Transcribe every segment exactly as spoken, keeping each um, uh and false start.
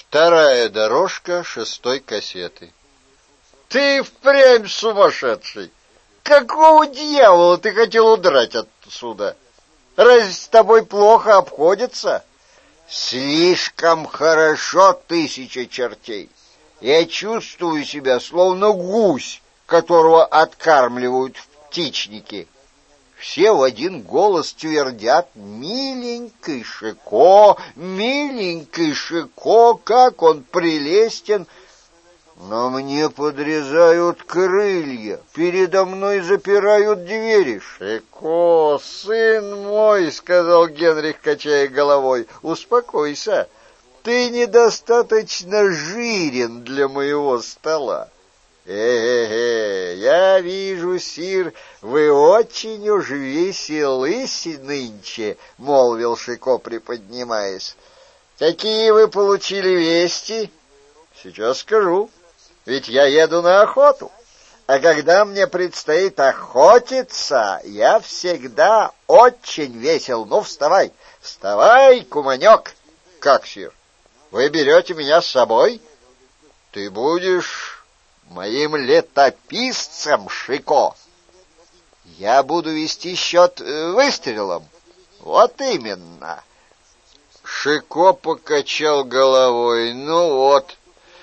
Вторая дорожка шестой кассеты. Ты впрямь сумасшедший! Какого дьявола ты хотел удрать отсюда? Разве с тобой плохо обходится? Слишком хорошо, тысяча чертей. Я чувствую себя словно гусь, которого откармливают в птичнике. Все в один голос твердят: «Миленький Шико, миленький Шико, как он прелестен!» Но мне подрезают крылья, передо мной запирают двери. «Шико, сын мой, — сказал Генрих, качая головой, — успокойся, ты недостаточно жирен для моего стола». «Э-э-э, я вижу, сир, вы очень уж веселы нынче, — молвил Шико, приподнимаясь. — Какие вы получили вести? — Сейчас скажу, ведь я еду на охоту. А когда мне предстоит охотиться, я всегда очень весел. Ну, вставай, вставай, куманек. — Как, сир, вы берете меня с собой? — Ты будешь моим летописцем, Шико. Я буду вести счет выстрелом. Вот именно. Шико покачал головой. Ну вот.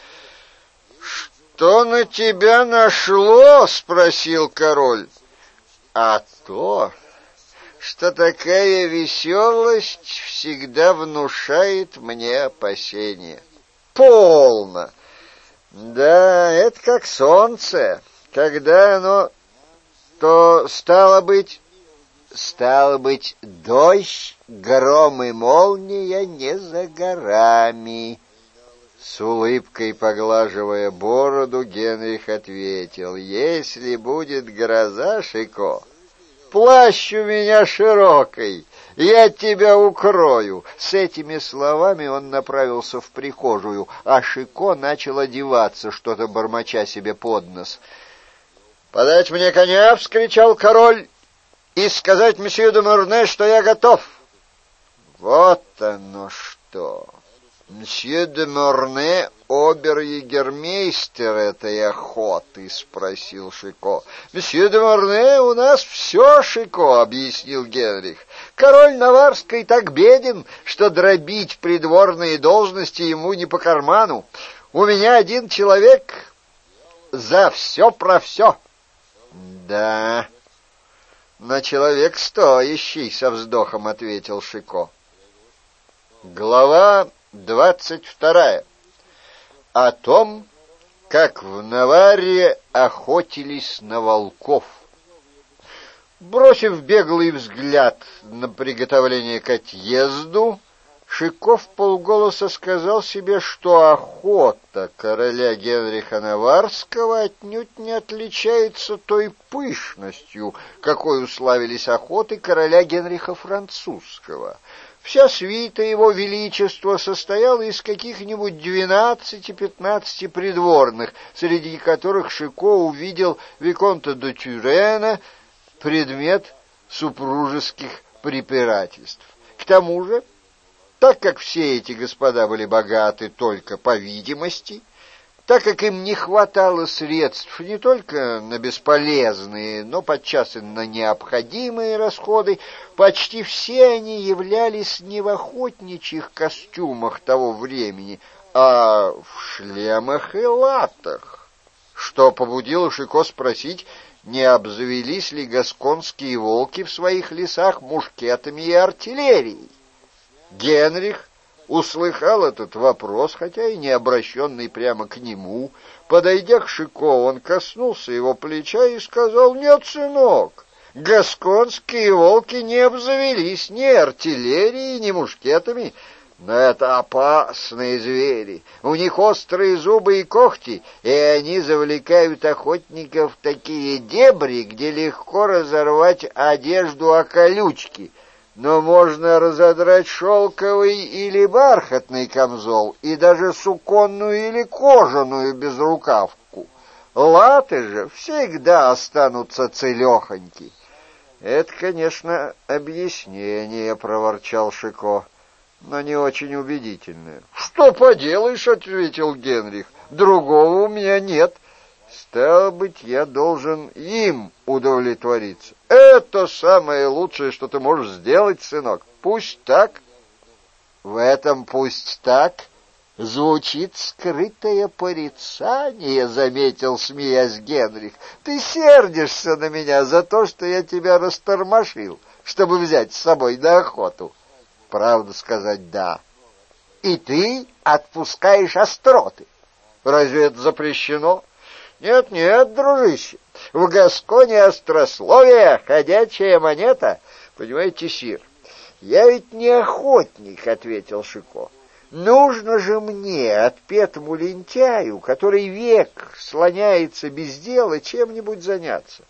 Что на тебя нашло? Спросил король. А то, что такая веселость всегда внушает мне опасения. Полно. Да, это как солнце. Когда оно... То, стало быть... Стало быть, дождь, гром и молния не за горами. С улыбкой поглаживая бороду, Генрих ответил: «Если будет гроза, Шико, плащ у меня широкий, я тебя укрою». С этими словами он направился в прихожую, а Шико начал одеваться, что-то бормоча себе под нос. «Подать мне коня!» — вскричал король. «И сказать месье де Морне, что я готов». «Вот оно что! Месье де Морне — обер-егермейстер этой охоты?» — спросил Шико. «Месье де Морне у нас все, Шико», — объяснил Генрих. «Король Наварской так беден, что дробить придворные должности ему не по карману. У меня один человек за все про все». «Да, но человек стоящий», — со вздохом ответил Шико. Глава двадцать вторая. О том, как в Наварре охотились на волков. Бросив беглый взгляд на приготовление к отъезду, Шико вполголоса сказал себе, что охота короля Генриха Наварского отнюдь не отличается той пышностью, какой уславились охоты короля Генриха Французского. Вся свита его величества состояла из каких-нибудь двенадцати-пятнадцати придворных, среди которых Шико увидел виконта де Тюрена, предмет супружеских препирательств. К тому же, так как все эти господа были богаты только по видимости, так как им не хватало средств не только на бесполезные, но подчас и на необходимые расходы, почти все они являлись не в охотничьих костюмах того времени, а в шлемах и латах, что побудило Шико спросить, не обзавелись ли гасконские волки в своих лесах мушкетами и артиллерией. Генрих услыхал этот вопрос, хотя и не обращенный прямо к нему. Подойдя к Шико, он коснулся его плеча и сказал: «Нет, сынок, гасконские волки не обзавелись ни артиллерией, ни мушкетами, но это опасные звери. У них острые зубы и когти, и они завлекают охотников в такие дебри, где легко разорвать одежду о колючки. Но можно разодрать шелковый или бархатный камзол, и даже суконную или кожаную безрукавку. Латы же всегда останутся целехоньки». «Это, конечно, объяснение», — проворчал Шико, — «но не очень убедительное». что поделаешь, — ответил Генрих, — другого у меня нет. Стало быть, я должен им удовлетвориться. Это самое лучшее, что ты можешь сделать, сынок. Пусть так. В этом «пусть так» звучит скрытое порицание, — заметил, смеясь, Генрих. Ты сердишься на меня за то, что я тебя растормошил, чтобы взять с собой на охоту. Правду сказать, да. И ты отпускаешь остроты. Разве это запрещено? Нет, нет, дружище, в Гасконе острословие — ходячая монета. Понимаете, сир, я ведь не охотник, — ответил Шико. Нужно же мне, отпетому лентяю, который век слоняется без дела, чем-нибудь заняться.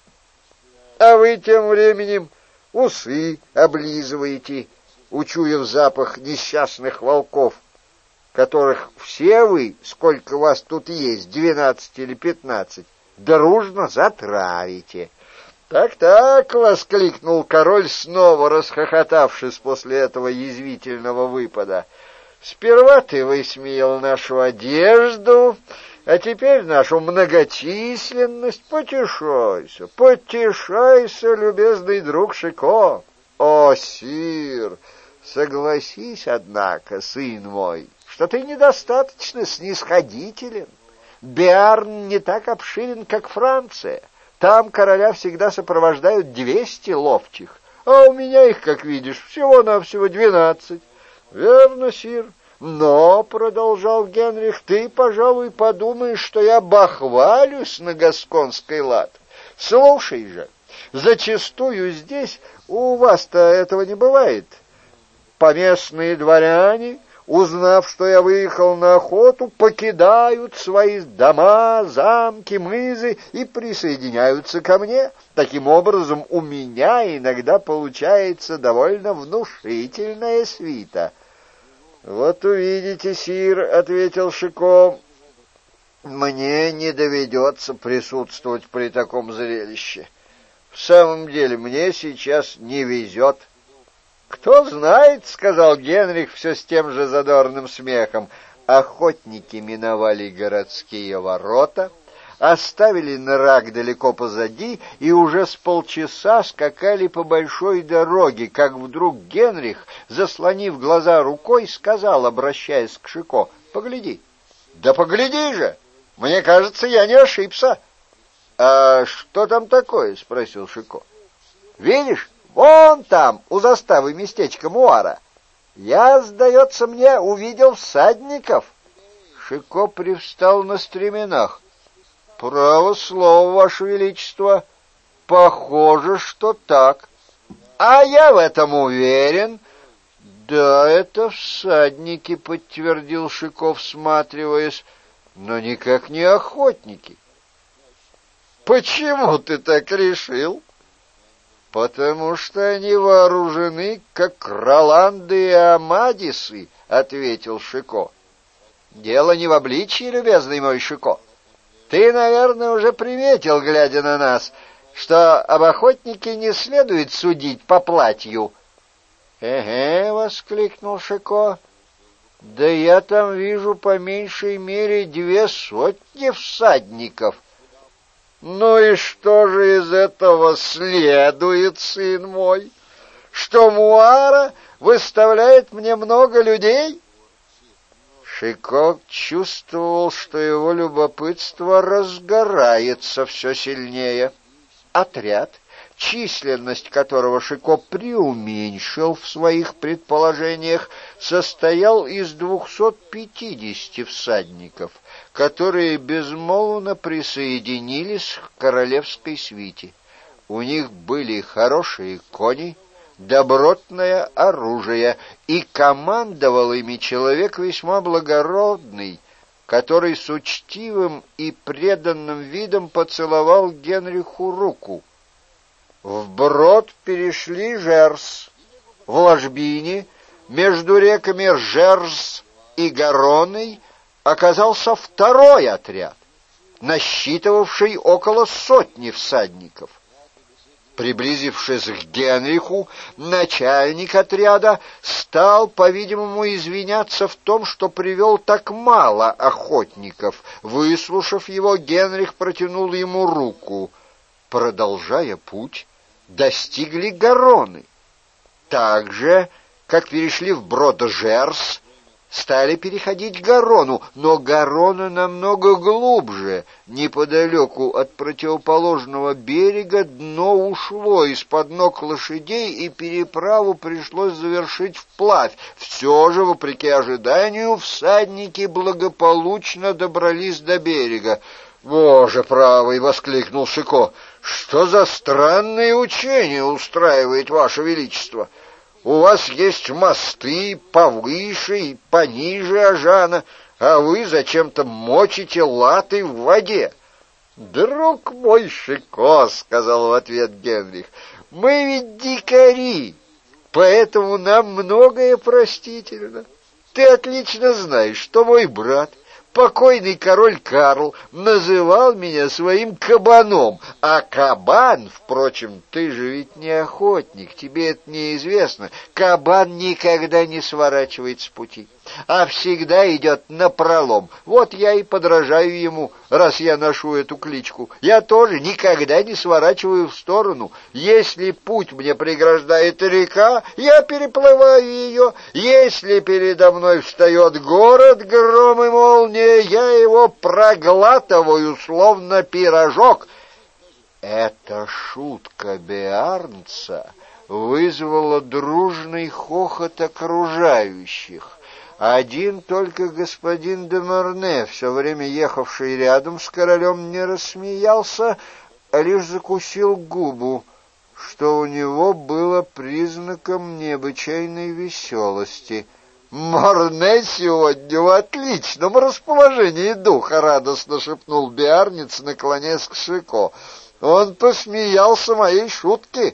А вы тем временем усы облизываете, учуяв запах несчастных волков, которых все вы, сколько вас тут есть, двенадцать или пятнадцать, дружно затравите. «Так-так», — воскликнул король, снова расхохотавшись после этого язвительного выпада. «Сперва ты высмеял нашу одежду, а теперь нашу многочисленность. Потешайся, потешайся, любезный друг Шико». «О, сир, согласись, однако, сын мой, что ты недостаточно снисходителен. Биарн не так обширен, как Франция. Там короля всегда сопровождают двести ловчих, а у меня их, как видишь, всего-навсего двенадцать. Верно, сир. Но, — продолжал Генрих, — ты, пожалуй, подумаешь, что я бахвалюсь на гасконский лад. Слушай же, зачастую здесь у вас-то этого не бывает. Поместные дворяне, узнав, что я выехал на охоту, покидают свои дома, замки, мызы и присоединяются ко мне. Таким образом, у меня иногда получается довольно внушительная свита». «Вот увидите, сир, — ответил Шико, — мне не доведется присутствовать при таком зрелище. В самом деле, мне сейчас не везет». «Кто знает, — сказал Генрих все с тем же задорным смехом. Охотники миновали городские ворота, оставили нраг далеко позади и уже с полчаса скакали по большой дороге, как вдруг Генрих, заслонив глаза рукой, сказал, обращаясь к Шико: «Погляди». «Да погляди же! Мне кажется, я не ошибся». «А что там такое?» — спросил Шико. «Видишь? Вон там, у заставы местечка Муара. Я, сдается мне, увидел всадников». Шико привстал на стременах. «Право слово, Ваше Величество, похоже, что так». «А я в этом уверен». «Да, это всадники», — подтвердил Шико, всматриваясь, — «но никак не охотники». «Почему ты так решил?» «Потому что они вооружены, как Роланды и Амадисы», — ответил Шико. «Дело не в обличии, любезный мой Шико. Ты, наверное, уже приметил, глядя на нас, что об охотнике не следует судить по платью». «Эге», — воскликнул Шико, — «да я там вижу по меньшей мере две сотни всадников». «Ну и что же из этого следует, сын мой? Что Муара выставляет мне много людей?» Шико чувствовал, что его любопытство разгорается все сильнее. Отряд, численность которого Шико преуменьшил в своих предположениях, состоял из двухсот пятидесяти всадников, которые безмолвно присоединились к королевской свите. У них были хорошие кони, добротное оружие, и командовал ими человек весьма благородный, который с учтивым и преданным видом поцеловал Генриху руку. Вброд перешли Жерс. В ложбине между реками Жерс и Гаронной оказался второй отряд, насчитывавший около сотни всадников. Приблизившись к Генриху, начальник отряда стал, по-видимому, извиняться в том, что привел так мало охотников. Выслушав его, Генрих протянул ему руку. Продолжая путь, достигли Гароны. Так же, как перешли вброд Жерс, стали переходить Гарону, но Гарона намного глубже. Неподалеку от противоположного берега дно ушло из-под ног лошадей, и переправу пришлось завершить вплавь. Все же, вопреки ожиданию, всадники благополучно добрались до берега. «Боже правый!» — воскликнул Шико. «Что за странные учения устраивает Ваше Величество? У вас есть мосты повыше и пониже Ажана, а вы зачем-то мочите латы в воде». «Друг мой Шико», — сказал в ответ Генрих, — «мы ведь дикари, поэтому нам многое простительно. Ты отлично знаешь, что мой брат, покойный король Карл, называл меня своим кабаном, а кабан, впрочем, ты же ведь не охотник, тебе это неизвестно, кабан никогда не сворачивает с пути, а всегда идет напролом. Вот я и подражаю ему, раз я ношу эту кличку. Я тоже никогда не сворачиваю в сторону. Если путь мне преграждает река, я переплываю ее. Если передо мной встает город, гром и молния, я его проглатываю, словно пирожок». Эта шутка Беарнца вызвала дружный хохот окружающих. Один только господин де Морне, все время ехавший рядом с королем, не рассмеялся, а лишь закусил губу, что у него было признаком необычайной веселости. «Морне сегодня в отличном расположении духа», — радостно шепнул Биарниц, наклоняясь к Шико. «Он посмеялся моей шутке».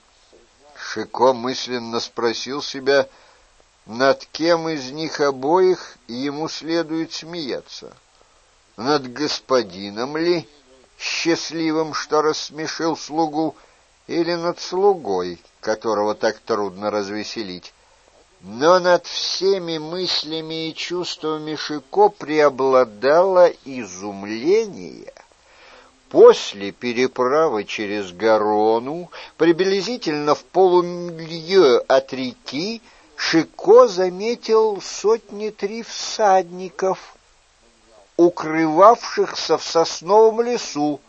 Шико мысленно спросил себя, над кем из них обоих ему следует смеяться. Над господином ли, счастливым, что рассмешил слугу, или над слугой, которого так трудно развеселить? Но над всеми мыслями и чувствами Шико преобладало изумление. После переправы через Гарону, приблизительно в полумилье от реки, Шико заметил сотни три всадников, укрывавшихся в сосновом лесу.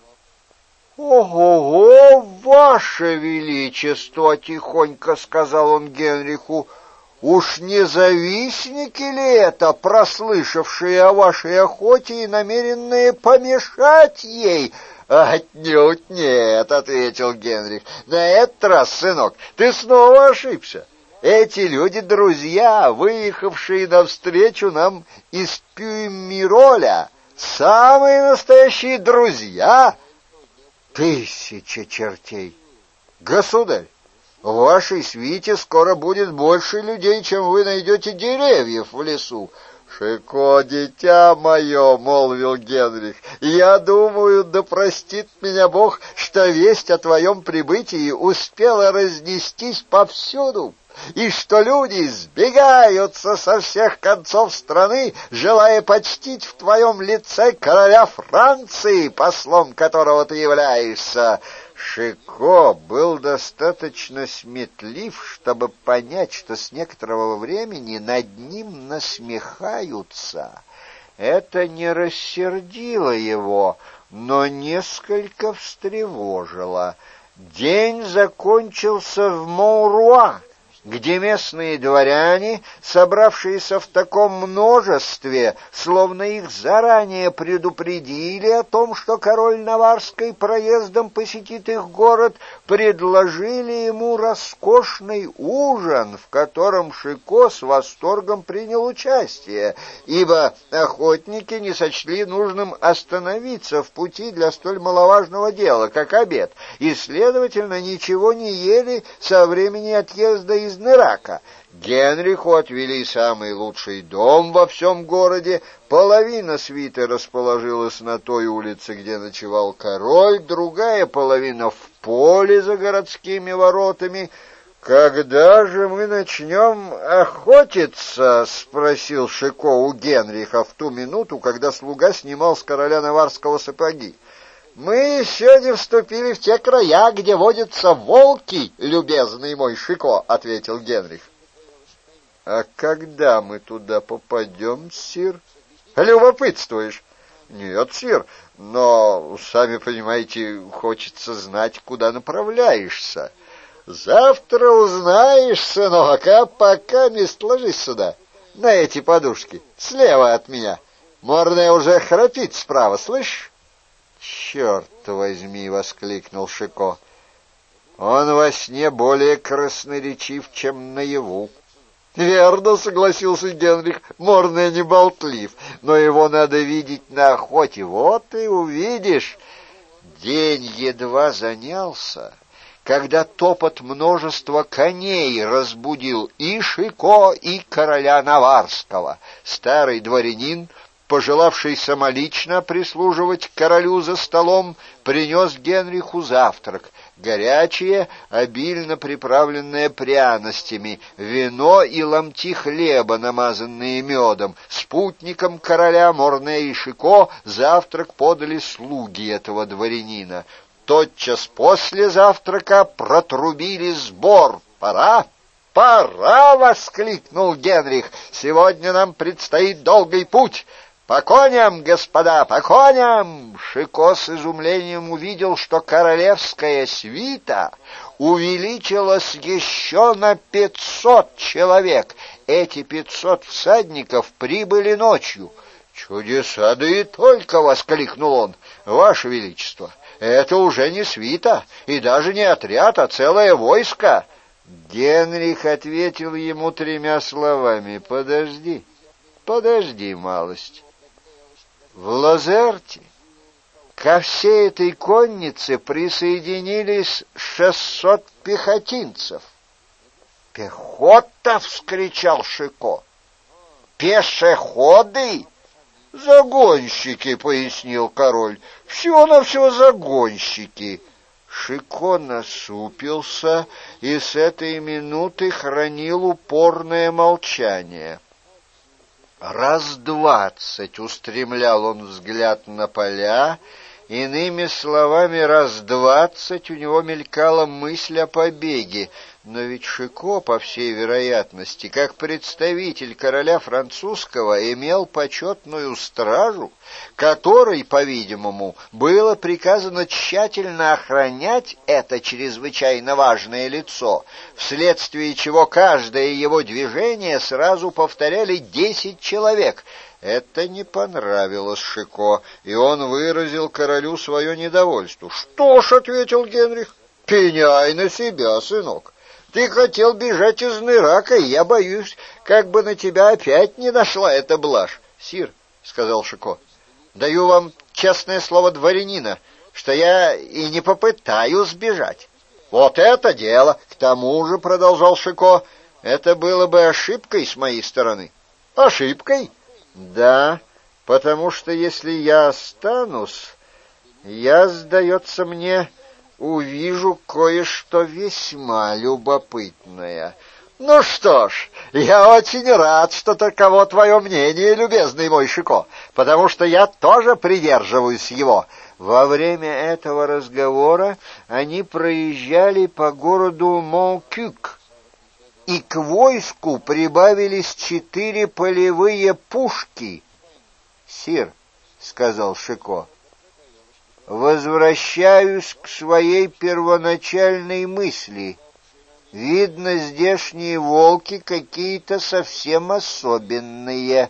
«Ого-го, Ваше Величество!» — тихонько сказал он Генриху. «Уж не завистники ли это, прослышавшие о вашей охоте и намеренные помешать ей?» «Отнюдь нет», — ответил Генрих. «На этот раз, сынок, ты снова ошибся. Эти люди — друзья, выехавшие навстречу нам из Пюмироля, самые настоящие друзья». «Тысяча чертей! Государь, в вашей свите скоро будет больше людей, чем вы найдете деревьев в лесу». «Шико, дитя мое», — молвил Генрих, — «я думаю, да простит меня Бог, что весть о твоем прибытии успела разнестись повсюду, и что люди сбегаются со всех концов страны, желая почтить в твоем лице короля Франции, послом которого ты являешься». Шико был достаточно сметлив, чтобы понять, что с некоторого времени над ним насмехаются. Это не рассердило его, но несколько встревожило. День закончился в Мауруа, где местные дворяне, собравшиеся в таком множестве, словно их заранее предупредили о том, что король Наварской проездом посетит их город, предложили ему роскошный ужин, в котором Шико с восторгом принял участие, ибо охотники не сочли нужным остановиться в пути для столь маловажного дела, как обед, и, следовательно, ничего не ели со времени отъезда из из Нерака. Генриху отвели самый лучший дом во всем городе, половина свиты расположилась на той улице, где ночевал король, другая половина в поле за городскими воротами. «Когда же мы начнем охотиться?» — спросил Шико у Генриха в ту минуту, когда слуга снимал с короля наварского сапоги. «Мы еще не вступили в те края, где водятся волки, любезный мой Шико», — ответил Генрих. «А когда мы туда попадем, сир?» «Любопытствуешь?» «Нет, сир, но, сами понимаете, хочется знать, куда направляешься». «Завтра узнаешь, сынок, а пока мест ложись сюда, на эти подушки, слева от меня. Морная уже храпит справа, слышишь?» «Черт возьми!» — воскликнул Шико. «Он во сне более красноречив, чем наяву». «Верно», — согласился Генрих, — «Морная не болтлив, но его надо видеть на охоте. Вот и увидишь». День едва занялся, когда топот множества коней разбудил и Шико, и короля Наварского. Старый дворянин, пожелавший самолично прислуживать королю за столом, принес Генриху завтрак: горячее, обильно приправленное пряностями, вино и ломти хлеба, намазанные медом. Спутникам короля Морне и Шико завтрак подали слуги этого дворянина. Тотчас после завтрака протрубили сбор. «Пора! Пора!» — воскликнул Генрих. «Сегодня нам предстоит долгий путь. По коням, господа, по коням!» Шико с изумлением увидел, что королевская свита увеличилась еще на пятьсот человек. Эти пятьсот всадников прибыли ночью. «Чудеса, да и только!» — воскликнул он. «Ваше Величество, это уже не свита и даже не отряд, а целое войско». Генрих ответил ему тремя словами: «Подожди, подожди малость». В Лозерте ко всей этой коннице присоединились шестьсот пехотинцев. «Пехота!» — вскричал Шико. «Пешеходы?» «Загонщики», — пояснил король, — «всего-навсего загонщики». Шико насупился и с этой минуты хранил упорное молчание. Раз двадцать устремлял он взгляд на поля, иными словами, раз двадцать у него мелькала мысль о побеге. Но ведь Шико, по всей вероятности, как представитель короля французского, имел почетную стражу, которой, по-видимому, было приказано тщательно охранять это чрезвычайно важное лицо, вследствие чего каждое его движение сразу повторяли десять человек. Это не понравилось Шико, и он выразил королю свое недовольство. «Что ж», — ответил Генрих, — «пеняй на себя, сынок. Ты хотел бежать из Нерака, и я боюсь, как бы на тебя опять не нашла эта блажь». «Сир», — сказал Шико, — «даю вам честное слово дворянина, что я и не попытаюсь сбежать». «Вот это дело! К тому же, — продолжал Шико, — это было бы ошибкой с моей стороны». «Ошибкой?» «Да, потому что если я останусь, я, сдается мне, увижу кое-что весьма любопытное». «Ну что ж, я очень рад, что таково твое мнение, любезный мой Шико, потому что я тоже придерживаюсь его». Во время этого разговора они проезжали по городу Монкюк, и к войску прибавились четыре полевые пушки. «Сир, — сказал Шико, — возвращаюсь к своей первоначальной мысли. Видно, здешние волки какие-то совсем особенные,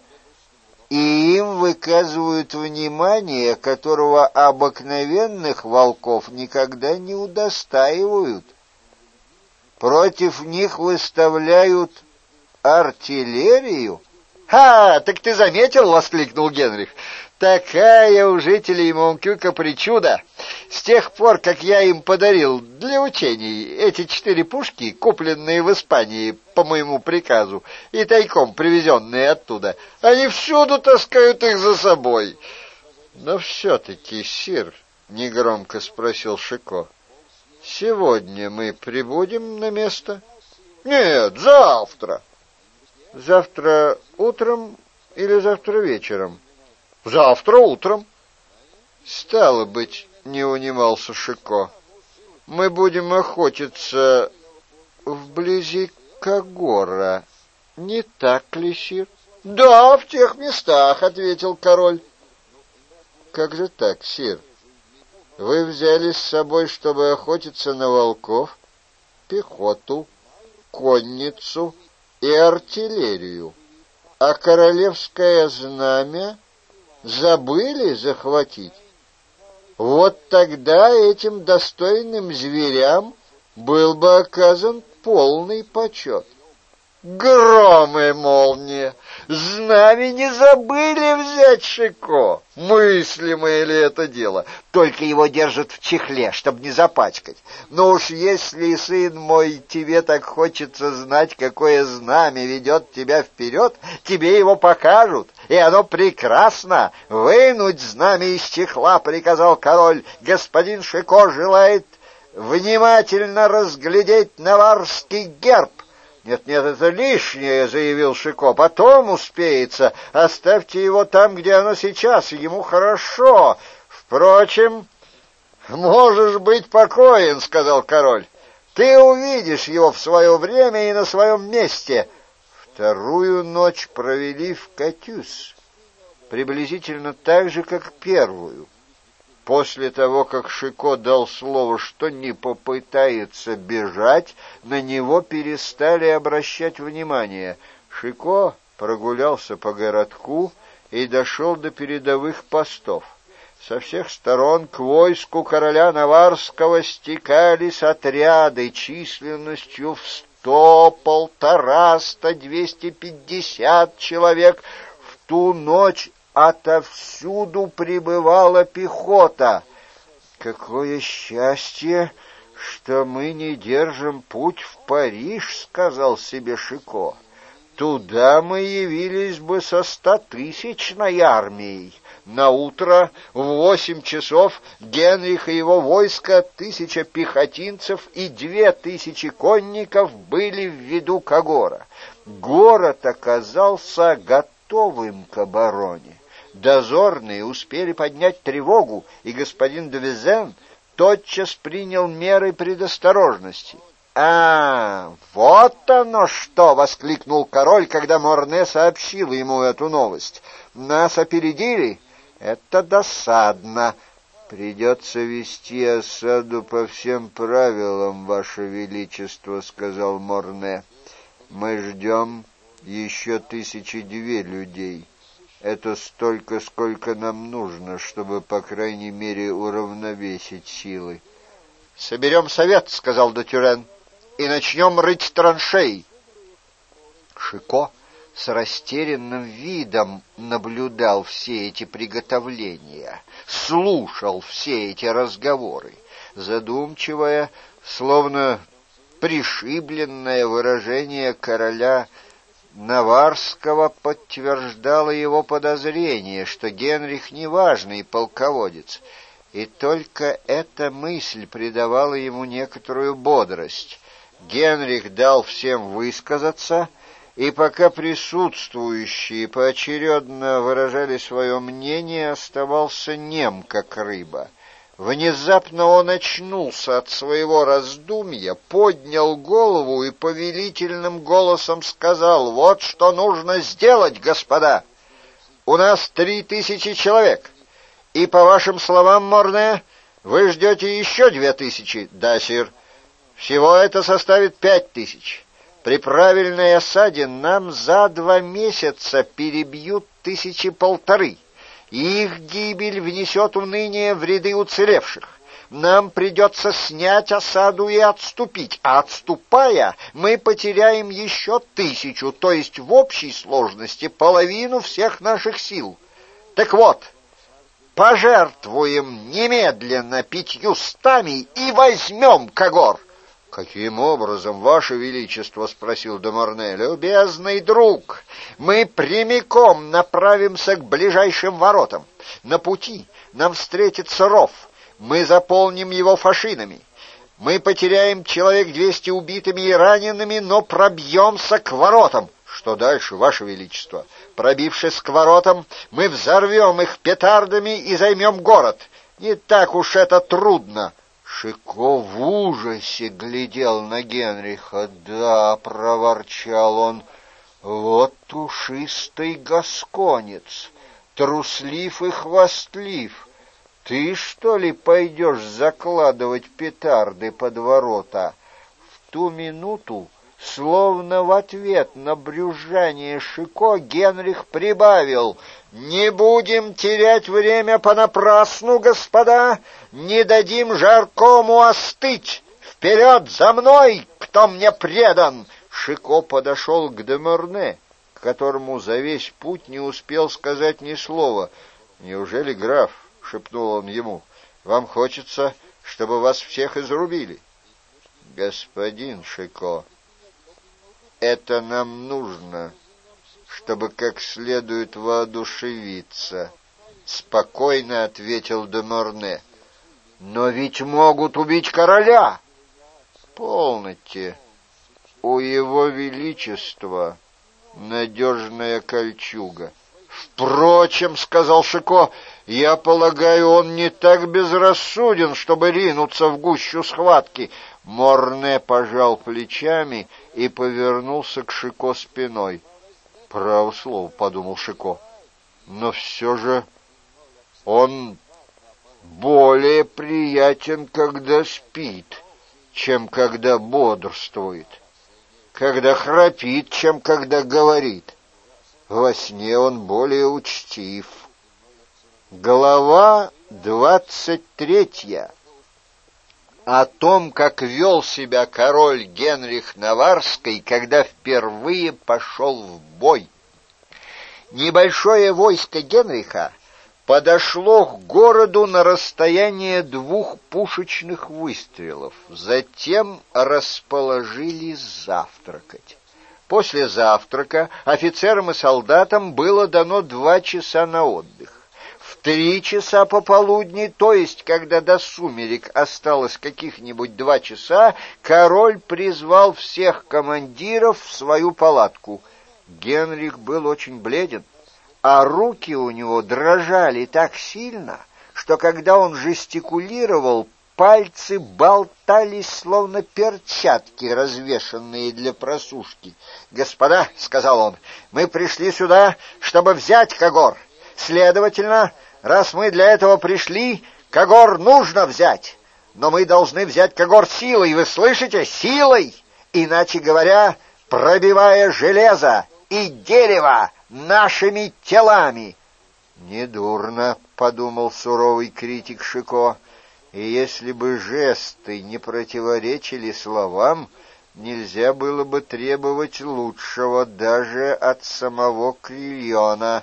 и им выказывают внимание, которого обыкновенных волков никогда не удостаивают. Против них выставляют артиллерию, «Ха, так ты заметил?» — воскликнул Генрих. «Такая у жителей Монкюка причуда. С тех пор, как я им подарил для учений эти четыре пушки, купленные в Испании по моему приказу и тайком привезенные оттуда, они всюду таскают их за собой». «Но все-таки, сир», — негромко спросил Шико, — «сегодня мы прибудем на место?» «Нет, завтра». «Завтра утром или завтра вечером?» «Завтра утром». «Стало быть, — не унимался Шико, — мы будем охотиться вблизи Кагора, не так ли, сир?» «Да, в тех местах, — ответил король». «Как же так, сир? Вы взяли с собой, чтобы охотиться на волков, пехоту, конницу и артиллерию, а королевское знамя забыли захватить? Вот тогда этим достойным зверям был бы оказан полный почет». «Гром и молния! Знамя не забыли взять, Шико! Мыслимое ли это дело? Только его держат в чехле, чтобы не запачкать. Но уж если, сын мой, тебе так хочется знать, какое знамя ведет тебя вперед, тебе его покажут, и оно прекрасно. Вынуть знамя из чехла, — приказал король. Господин Шико желает внимательно разглядеть наварский герб. «Нет-нет, это лишнее, — заявил Шико, — потом успеется. Оставьте его там, где оно сейчас, ему хорошо. Впрочем, можешь быть покоен, — сказал король. Ты увидишь его в свое время и на своем месте». Вторую ночь провели в Катюс, приблизительно так же, как первую. После того, как Шико дал слово, что не попытается бежать, на него перестали обращать внимание. Шико прогулялся по городку и дошел до передовых постов. Со всех сторон к войску короля Наварского стекались отряды численностью в сто, полтораста, двести пятьдесят человек. В ту ночь отовсюду прибывала пехота. «Какое счастье, что мы не держим путь в Париж, — сказал себе Шико. Туда мы явились бы со стотысячной армией. Наутро в восемь часов Генрих и его войско, тысяча пехотинцев и две тысячи конников были в виду Кагора. Город оказался готовым к обороне. Дозорные успели поднять тревогу, и господин де Визен тотчас принял меры предосторожности. «А, вот оно что!» — воскликнул король, когда Морне сообщил ему эту новость. «Нас опередили? Это досадно. Придется вести осаду по всем правилам, ваше величество», — сказал Морне. «Мы ждем еще тысячи две людей. Это столько, сколько нам нужно, чтобы, по крайней мере, уравновесить силы». «Соберем совет, — сказал де Тюрен, — и начнем рыть траншеи». Шико с растерянным видом наблюдал все эти приготовления, слушал все эти разговоры. Задумчивое, словно пришибленное выражение короля Наварского подтверждало его подозрение, что Генрих неважный полководец, и только эта мысль придавала ему некоторую бодрость. Генрих дал всем высказаться, и пока присутствующие поочередно выражали свое мнение, оставался нем, как рыба. Внезапно он очнулся от своего раздумья, поднял голову и повелительным голосом сказал: «Вот что нужно сделать, господа! У нас три тысячи человек, и, по вашим словам, Морне, вы ждете еще две тысячи?» «Да, сир. Всего это составит пять тысяч. При правильной осаде нам за два месяца перебьют тысячи полторы, и их гибель внесет уныние в ряды уцелевших. нам придется снять осаду и отступить, а отступая, мы потеряем еще тысячу, то есть в общей сложности половину всех наших сил. Так вот, пожертвуем немедленно пятьюстами и возьмем Кагор. — Каким образом, Ваше Величество? — спросил де Морне. — Любезный друг, мы прямиком направимся к ближайшим воротам. На пути нам встретится ров. Мы заполним его фашинами. Мы потеряем человек двести убитыми и ранеными, но пробьемся к воротам. Что дальше, Ваше Величество? Пробившись к воротам, мы взорвем их петардами и займем город. Не так уж это трудно. Шико в ужасе глядел на Генриха. «Да», — проворчал он, — «вот тушистый гасконец, труслив и хвастлив. Ты, что ли, пойдешь закладывать петарды под ворота?» В ту минуту, словно в ответ на брюзжание Шико, Генрих прибавил: «Не будем терять время понапрасну, господа, не дадим жаркому остыть. Вперед за мной, кто мне предан!» Шико подошел к де Морне, к которому за весь путь не успел сказать ни слова. «Неужели, граф, — шепнул он ему, — вам хочется, чтобы вас всех изрубили?» «Господин Шико, это нам нужно, чтобы как следует воодушевиться», — спокойно ответил де Морне. «Но ведь могут убить короля!» «Полноте, у его величества надежная кольчуга». «Впрочем, — сказал Шико, — я полагаю, он не так безрассуден, чтобы ринуться в гущу схватки». Морне пожал плечами и повернулся к Шико спиной. «Право слово, — подумал Шико, — но все же он более приятен, когда спит, чем когда бодрствует, когда храпит, чем когда говорит. Во сне он более учтив». Глава двадцать третья. О том, как вел себя король Генрих Наварский, когда впервые пошел в бой. Небольшое войско Генриха подошло к городу на расстояние двух пушечных выстрелов. Затем расположились завтракать. После завтрака офицерам и солдатам было дано два часа на отдых. В три часа пополудни, то есть когда до сумерек осталось каких-нибудь два часа, король призвал всех командиров в свою палатку. Генрих был очень бледен, а руки у него дрожали так сильно, что когда он жестикулировал, пальцы болтались, словно перчатки, развешанные для просушки. «Господа, — сказал он, — мы пришли сюда, чтобы взять Кагор. Следовательно, раз мы для этого пришли, Кагор нужно взять. Но мы должны взять Кагор силой, вы слышите? Силой! Иначе говоря, пробивая железо и дерево нашими телами». «Недурно, — подумал суровый критик Шико, — и если бы жесты не противоречили словам, нельзя было бы требовать лучшего даже от самого Крильона».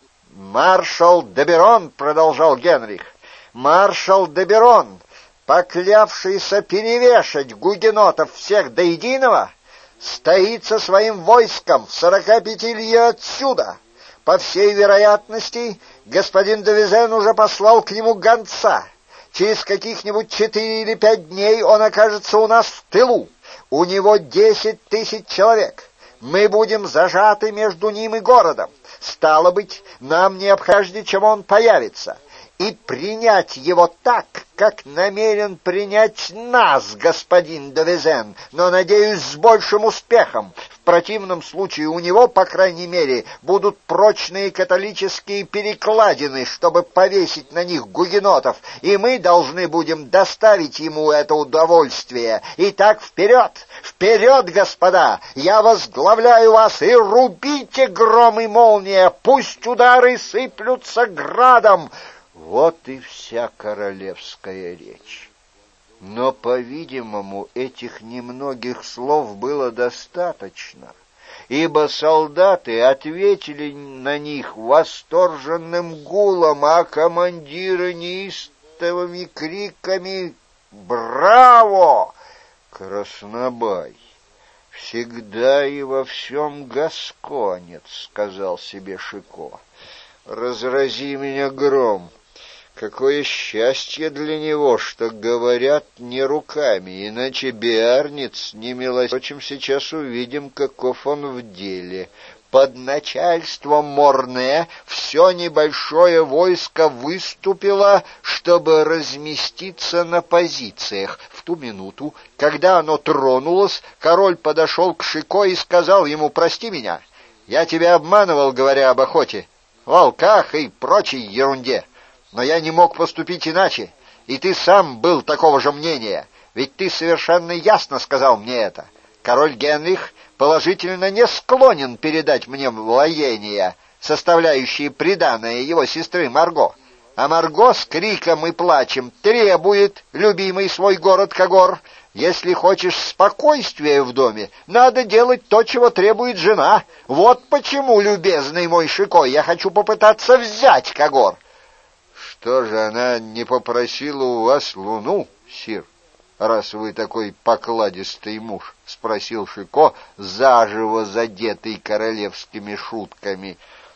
«Маршал де Берон, — продолжал Генрих, — маршал де Берон, поклявшийся перевешать гугенотов всех до единого, стоит со своим войском в сорока пяти лье отсюда. По всей вероятности, господин де Визен уже послал к нему гонца. Через каких-нибудь четыре или пять дней он окажется у нас в тылу. У него десять тысяч человек. Мы будем зажаты между ним и городом. Стало быть, нам необходимо, чем он появится, и принять его так, как намерен принять нас господин де Визен, но, надеюсь, с большим успехом. В противном случае у него, по крайней мере, будут прочные католические перекладины, чтобы повесить на них гугенотов, и мы должны будем доставить ему это удовольствие. Итак, вперед! Вперед, господа! Я возглавляю вас, и рубите гром и молния! Пусть удары сыплются градом!» Вот и вся королевская речь. Но, по-видимому, этих немногих слов было достаточно, ибо солдаты ответили на них восторженным гулом, а командиры неистовыми криками «Браво!» «Краснобай! Всегда и во всем гасконец», — сказал себе Шико. «Разрази меня гром! Какое счастье для него, что говорят не руками, иначе Биарниц не милосерден. Впрочем, сейчас увидим, каков он в деле». Под начальством Морне все небольшое войско выступило, чтобы разместиться на позициях. В ту минуту, когда оно тронулось, король подошел к Шико и сказал ему: «Прости меня, я тебя обманывал, говоря об охоте, волках и прочей ерунде, но я не мог поступить иначе, и ты сам был такого же мнения, ведь ты совершенно ясно сказал мне это. Король Генрих положительно не склонен передать мне владения, составляющие приданое его сестры Марго. А Марго с криком и плачем требует, любимый свой город Кагор, если хочешь спокойствия в доме, надо делать то, чего требует жена. Вот почему, любезный мой Шико, я хочу попытаться взять Кагор». «Что же, она не попросила у вас луну, сир, раз вы такой покладистый муж?» — спросил Шико, заживо задетый королевскими шутками.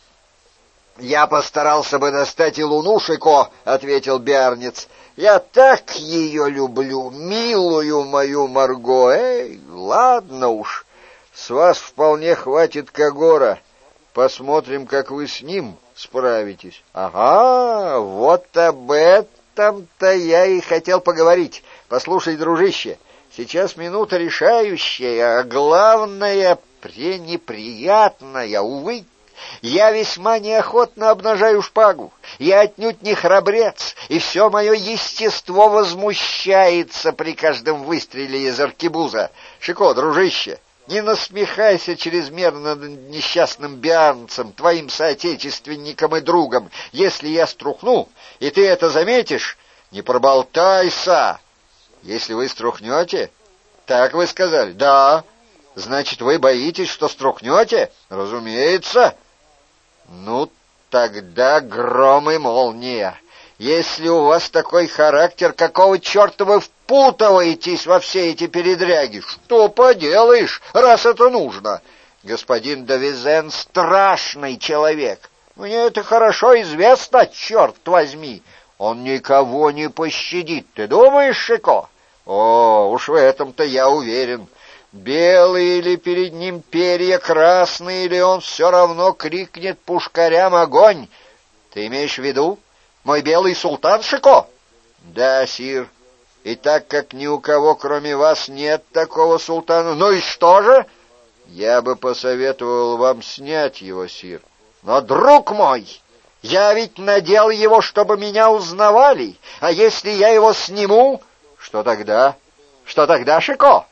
«Я постарался бы достать и луну, Шико», — ответил Биарниц. «Я так ее люблю, милую мою Марго. Эй, ладно уж, с вас вполне хватит Кагора. Посмотрим, как вы с ним справитесь». «Ага, вот об этом-то я и хотел поговорить. Послушай, дружище, сейчас минута решающая, а главное, пренеприятная, увы. Я весьма неохотно обнажаю шпагу, я отнюдь не храбрец, и все мое естество возмущается при каждом выстреле из аркебуза. Шико, дружище, не насмехайся чрезмерно над несчастным биарнцем, твоим соотечественником и другом. Если я струхну, и ты это заметишь, не проболтайся». «Если вы струхнете?» «Так вы сказали?» «Да». «Значит, вы боитесь, что струхнете?» «Разумеется». «Ну, тогда гром и молния. Если у вас такой характер, какого черта вы впутываетесь во все эти передряги? Что поделаешь, раз это нужно? Господин де Визен страшный человек. Мне это хорошо известно, черт возьми. Он никого не пощадит. Ты думаешь, Шико?» «О, уж в этом-то я уверен. Белые ли перед ним перья, красные ли, он все равно крикнет пушкарям огонь. Ты имеешь в виду мой белый султан, Шико?» «Да, сир. И так как ни у кого, кроме вас, нет такого султана, ну и что же?» «Я бы посоветовал вам снять его, сир». «Но, друг мой, я ведь надел его, чтобы меня узнавали, а если я его сниму...» «Что тогда? Что тогда, Шико?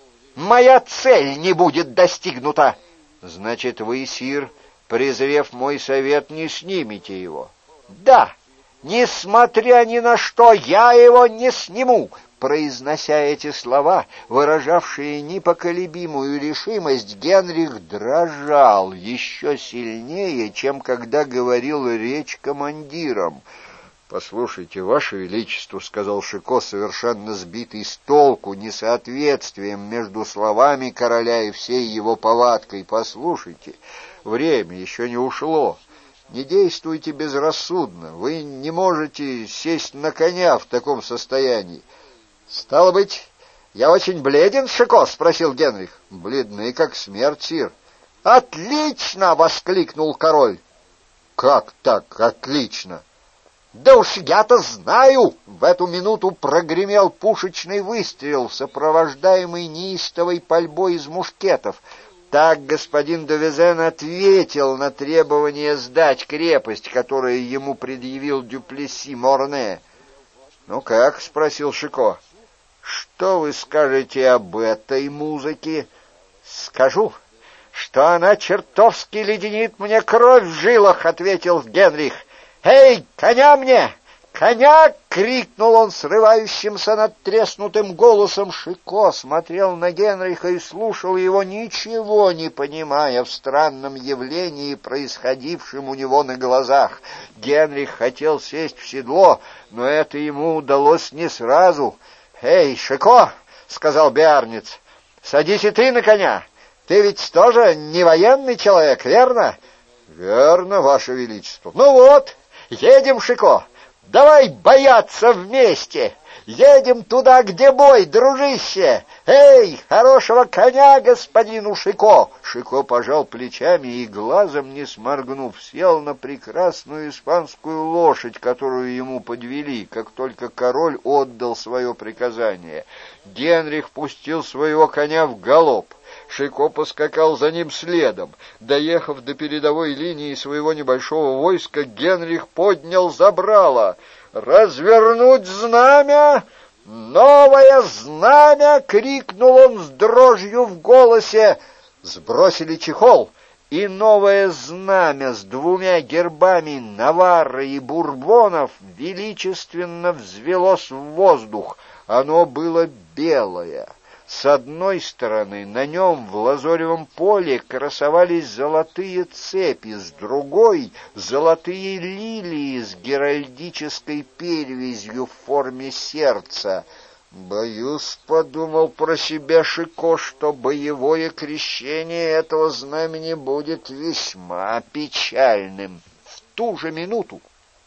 Моя цель не будет достигнута». «Значит, вы, сир, презрев мой совет, не снимете его?» «Да, несмотря ни на что, я его не сниму». Произнося эти слова, выражавшие непоколебимую решимость, Генрих дрожал еще сильнее, чем когда говорил речь командирам. «Послушайте, Ваше Величество», — сказал Шико, совершенно сбитый с толку несоответствием между словами короля и всей его повадкой, «послушайте, время еще не ушло. Не действуйте безрассудно. Вы не можете сесть на коня в таком состоянии». «Стало быть, я очень бледен, Шико?» — спросил Генрих. «Бледный, как смерть, сир». «Отлично!» — воскликнул король. «Как так отлично?» «Да уж я-то знаю!» В эту минуту прогремел пушечный выстрел, сопровождаемый неистовой пальбой из мушкетов. Так господин де Визен ответил на требование сдать крепость, которую ему предъявил Дюплесси Морне. «Ну как?» — спросил Шико. «Что вы скажете об этой музыке?» «Скажу, что она чертовски леденит мне кровь в жилах», — ответил Генрих. «Эй, коня мне! коня!» — крикнул он срывающимся надтреснутым голосом. Шико смотрел на Генриха и слушал его, ничего не понимая в странном явлении, происходившем у него на глазах. Генрих хотел сесть в седло, но это ему удалось не сразу. «Эй, Шико!» — сказал Биарниц. «Садись и ты на коня. Ты ведь тоже не военный человек, верно?» «Верно, Ваше Величество». «Ну вот, едем, Шико. Давай бояться вместе. Едем туда, где бой, дружище. Эй, хорошего коня господину Шико!» Шико пожал плечами и, глазом не сморгнув, сел на прекрасную испанскую лошадь, которую ему подвели, как только король отдал свое приказание. Генрих пустил своего коня в галоп. Шико поскакал за ним следом. Доехав до передовой линии своего небольшого войска, Генрих поднял забрало. «Развернуть знамя! Новое знамя!» — крикнул он с дрожью в голосе. Сбросили чехол, и новое знамя с двумя гербами Наварры и Бурбонов величественно взвелось в воздух. Оно было белое. С одной стороны на нем в лазоревом поле красовались золотые цепи, с другой — золотые лилии с геральдической перевязью в форме сердца. «Боюсь, — подумал про себя Шико, — что боевое крещение этого знамени будет весьма печальным». В ту же минуту,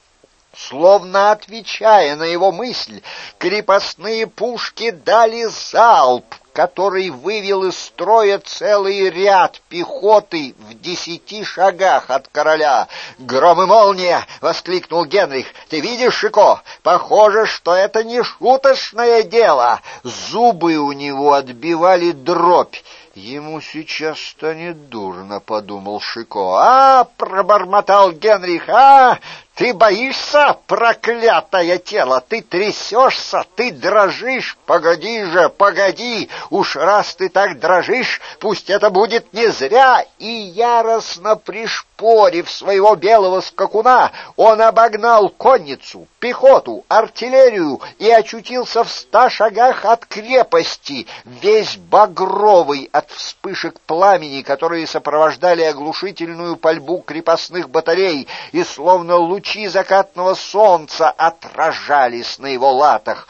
словно отвечая на его мысль, крепостные пушки дали залп, который вывел из строя целый ряд пехоты в десяти шагах от короля. «Гром и молния!» — воскликнул Генрих. «Ты видишь, Шико? Похоже, что это не шуточное дело!» Зубы у него отбивали дробь. «Ему сейчас станет дурно», — подумал Шико. «А!» — пробормотал Генрих. «А! Ты боишься, проклятое тело? Ты трясешься, ты дрожишь. Погоди же, погоди. Уж раз ты так дрожишь, пусть это будет не зря». И яростно пришпорив своего белого скакуна, он обогнал конницу, пехоту, артиллерию и очутился в ста шагах от крепости, весь багровый от вспышек пламени, которые сопровождали оглушительную пальбу крепостных батарей, и словно лучи закатного солнца отражались на его латах.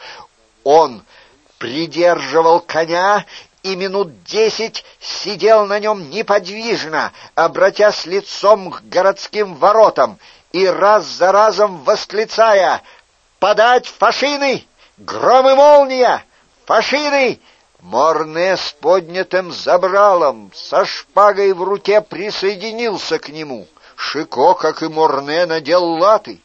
Он придерживал коня и минут десять сидел на нем неподвижно, обратясь лицом к городским воротам и раз за разом восклицая: «Подать фашины! Гром и молния! Фашины!» Морне с поднятым забралом, со шпагой в руке, присоединился к нему. Шико, как и Морне, надел латы,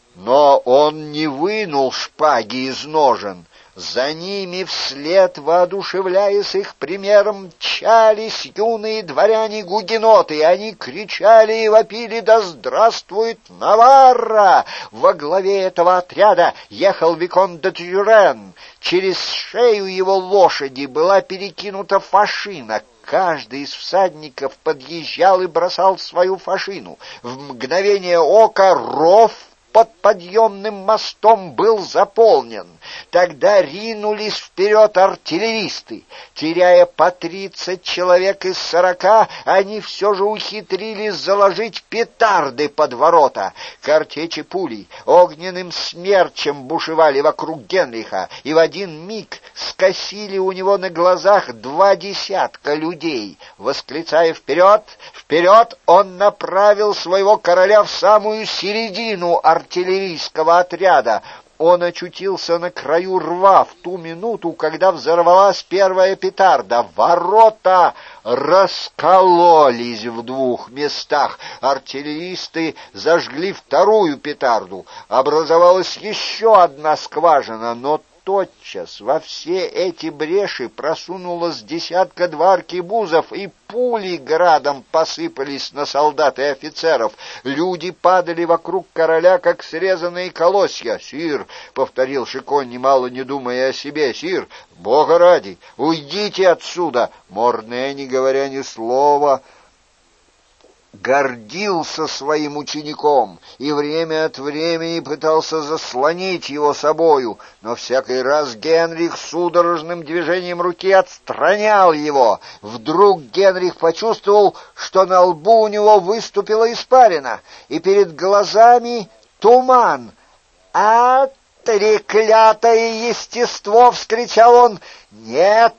но он не вынул шпаги из ножен. За ними вслед, воодушевляясь их примером, мчались юные дворяне-гугеноты. Они кричали и вопили: «Да здравствует Наварра!» Во главе этого отряда ехал виконт де Тюрен. Через шею его лошади была перекинута фашина. Каждый из всадников подъезжал и бросал свою фашину. В мгновение ока ров под подъемным мостом был заполнен. Тогда ринулись вперед артиллеристы. Теряя по тридцать человек из сорока, они все же ухитрились заложить петарды под ворота. Картечи пулей огненным смерчем бушевали вокруг Генриха, и в один миг скосили у него на глазах два десятка людей. Восклицая «Вперед! Вперед!», он направил своего короля в самую середину артиллерийского отряда. Он очутился на краю рва в ту минуту, когда взорвалась первая петарда. Ворота раскололись в двух местах. Артиллеристы зажгли вторую петарду. Образовалась еще одна скважина, но тотчас во все эти бреши просунулось десятка-два аркебузов, и пули градом посыпались на солдат и офицеров. Люди падали вокруг короля, как срезанные колосья. «Сир», — повторил Шико, немало не думая о себе, — «сир, Бога ради, уйдите отсюда!» Морне, не говоря ни слова, гордился своим учеником и время от времени пытался заслонить его собою, но всякий раз Генрих судорожным движением руки отстранял его. Вдруг Генрих почувствовал, что на лбу у него выступила испарина, и перед глазами туман. «А, треклятое естество!» — вскричал он. «Нет!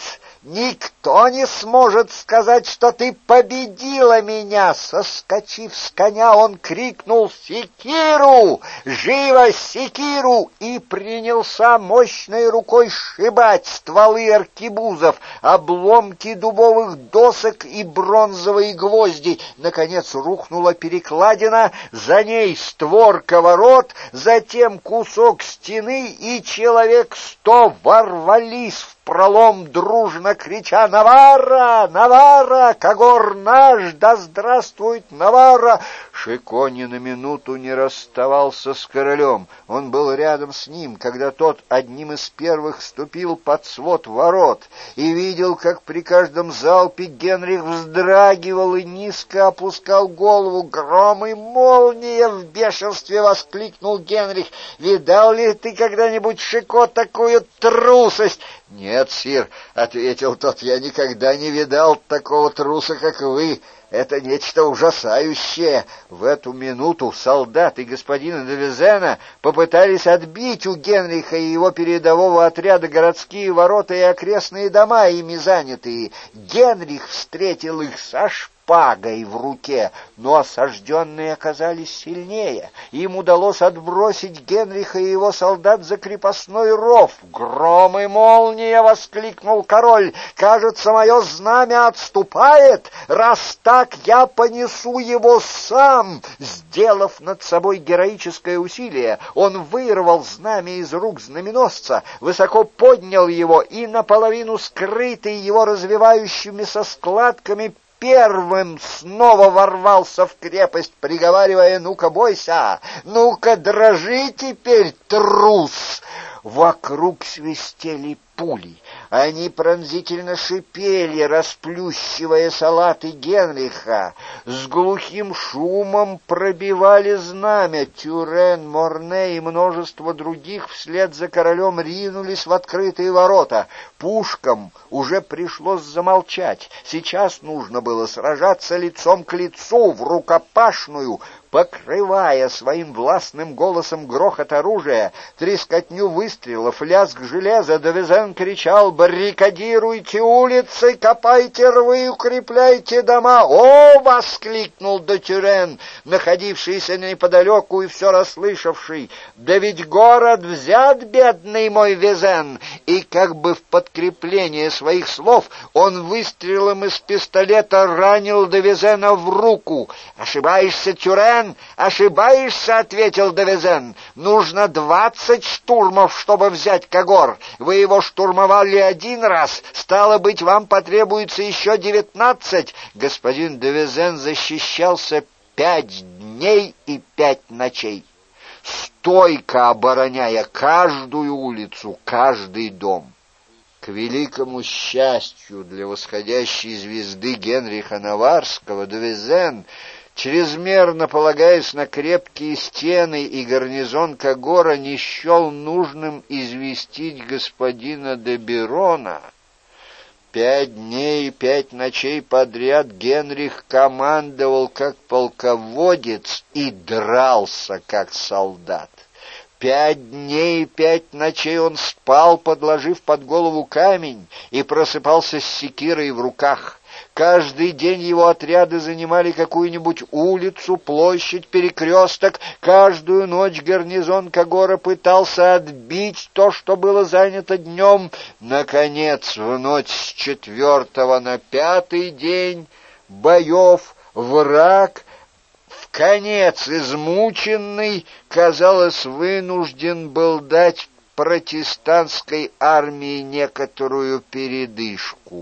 Никто не сможет сказать, что ты победила меня!» Соскочив с коня, он крикнул: «Секиру! Живо секиру!» и принялся мощной рукой сшибать стволы аркебузов, обломки дубовых досок и бронзовые гвозди. Наконец рухнула перекладина, за ней створка ворот, затем кусок стены, и человек сто ворвались в пролом, дружно крича: «Наварра! Наварра! Когор наш! Да здравствует Наварра!» Шико ни на минуту не расставался с королем. Он был рядом с ним, когда тот одним из первых ступил под свод ворот, и видел, как при каждом залпе Генрих вздрагивал и низко опускал голову. «Гром и молния!» — в бешенстве воскликнул Генрих. «Видал ли ты когда-нибудь, Шико, такую трусость?» «Нет, сир», — ответил тот, — «я никогда не видал такого труса, как вы. Это нечто ужасающее». В эту минуту солдаты господина де Везена попытались отбить у Генриха и его передового отряда городские ворота и окрестные дома, ими занятые. Генрих встретил их со шпагой в руке, но осажденные оказались сильнее. Им удалось отбросить Генриха и его солдат за крепостной ров. «Гром и молния!» — воскликнул король. «Кажется, мое знамя отступает. Раз так, я понесу его сам». Сделав над собой героическое усилие, он вырвал знамя из рук знаменосца, высоко поднял его и, наполовину скрытый его развивающимися складками, первым снова ворвался в крепость, приговаривая: «Ну-ка, бойся! Ну-ка, дрожи теперь, трус!» Вокруг свистели пули. Они пронзительно шипели, расплющивая салаты Генриха. С глухим шумом пробивали знамя. Тюрен, Морне и множество других вслед за королем ринулись в открытые ворота. Пушкам уже пришлось замолчать. Сейчас нужно было сражаться лицом к лицу, в рукопашную, покрывая своим властным голосом грохот оружия, трескотню выстрелов, лязг железа. де Везен кричал: «Баррикадируйте улицы, копайте рвы, укрепляйте дома!» «О!» — воскликнул де Тюрен, находившийся неподалеку и все расслышавший. «Да ведь город взят, бедный мой Везен!» И как бы в подкрепление своих слов он выстрелом из пистолета ранил де Везена в руку. «Ошибаешься, Тюрен, ошибаешься!» — ответил де Везен. «Нужно двадцать штурмов, чтобы взять Когор. Вы его штурмовали один раз, стало быть, вам потребуется еще девятнадцать». Господин де Везен защищался пять дней и пять ночей, стойко обороняя каждую улицу, каждый дом. К великому счастью для восходящей звезды Генриха Наварского, де Везен, чрезмерно полагаясь на крепкие стены и гарнизон Когора, не счел нужным известить господина де Бирона. Пять дней и пять ночей подряд Генрих командовал как полководец и дрался как солдат. Пять дней и пять ночей он спал, подложив под голову камень, и просыпался с секирой в руках. Каждый день его отряды занимали какую-нибудь улицу, площадь, перекресток. Каждую ночь гарнизон Когора пытался отбить то, что было занято днем. Наконец, в ночь с четвертого на пятый день боев враг, вконец измученный, казалось, вынужден был дать протестантской армии некоторую передышку.